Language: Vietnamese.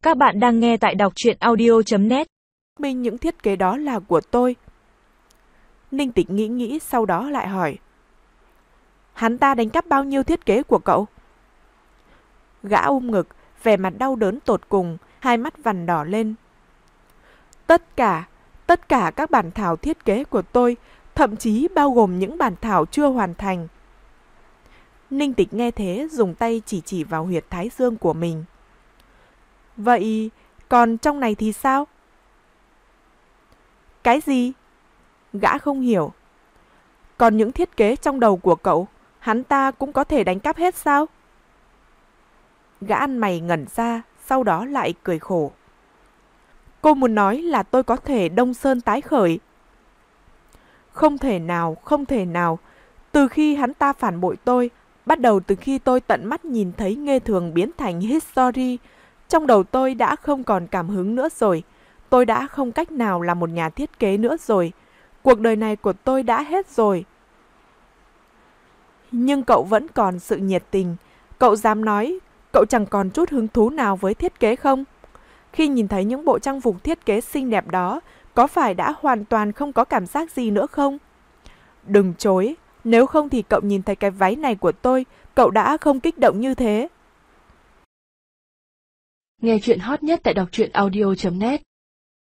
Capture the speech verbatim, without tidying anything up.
Các bạn đang nghe tại đọc truyện audio chấm net. Minh những thiết kế đó là của tôi. Ninh Tịch nghĩ nghĩ sau đó lại hỏi. Hắn ta đánh cắp bao nhiêu thiết kế của cậu? Gã ôm ngực, vẻ mặt đau đớn tột cùng, hai mắt vằn đỏ lên. Tất cả, tất cả các bản thảo thiết kế của tôi, thậm chí bao gồm những bản thảo chưa hoàn thành. Ninh Tịch nghe thế dùng tay chỉ chỉ vào huyệt thái dương của mình. Vậy, còn trong này thì sao? Cái gì? Gã không hiểu. Còn những thiết kế trong đầu của cậu, hắn ta cũng có thể đánh cắp hết sao? Gã ăn mày ngẩn ra, sau đó lại cười khổ. Cô muốn nói là tôi có thể đông sơn tái khởi? Không thể nào, không thể nào. Từ khi hắn ta phản bội tôi, bắt đầu từ khi tôi tận mắt nhìn thấy Nghê Thường biến thành History, trong đầu tôi đã không còn cảm hứng nữa rồi. Tôi đã không cách nào là một nhà thiết kế nữa rồi. Cuộc đời này của tôi đã hết rồi. Nhưng cậu vẫn còn sự nhiệt tình. Cậu dám nói, cậu chẳng còn chút hứng thú nào với thiết kế không? Khi nhìn thấy những bộ trang phục thiết kế xinh đẹp đó, có phải đã hoàn toàn không có cảm giác gì nữa không? Đừng chối, nếu không thì cậu nhìn thấy cái váy này của tôi, cậu đã không kích động như thế. Nghe chuyện hot nhất tại đọc truyện audio chấm net.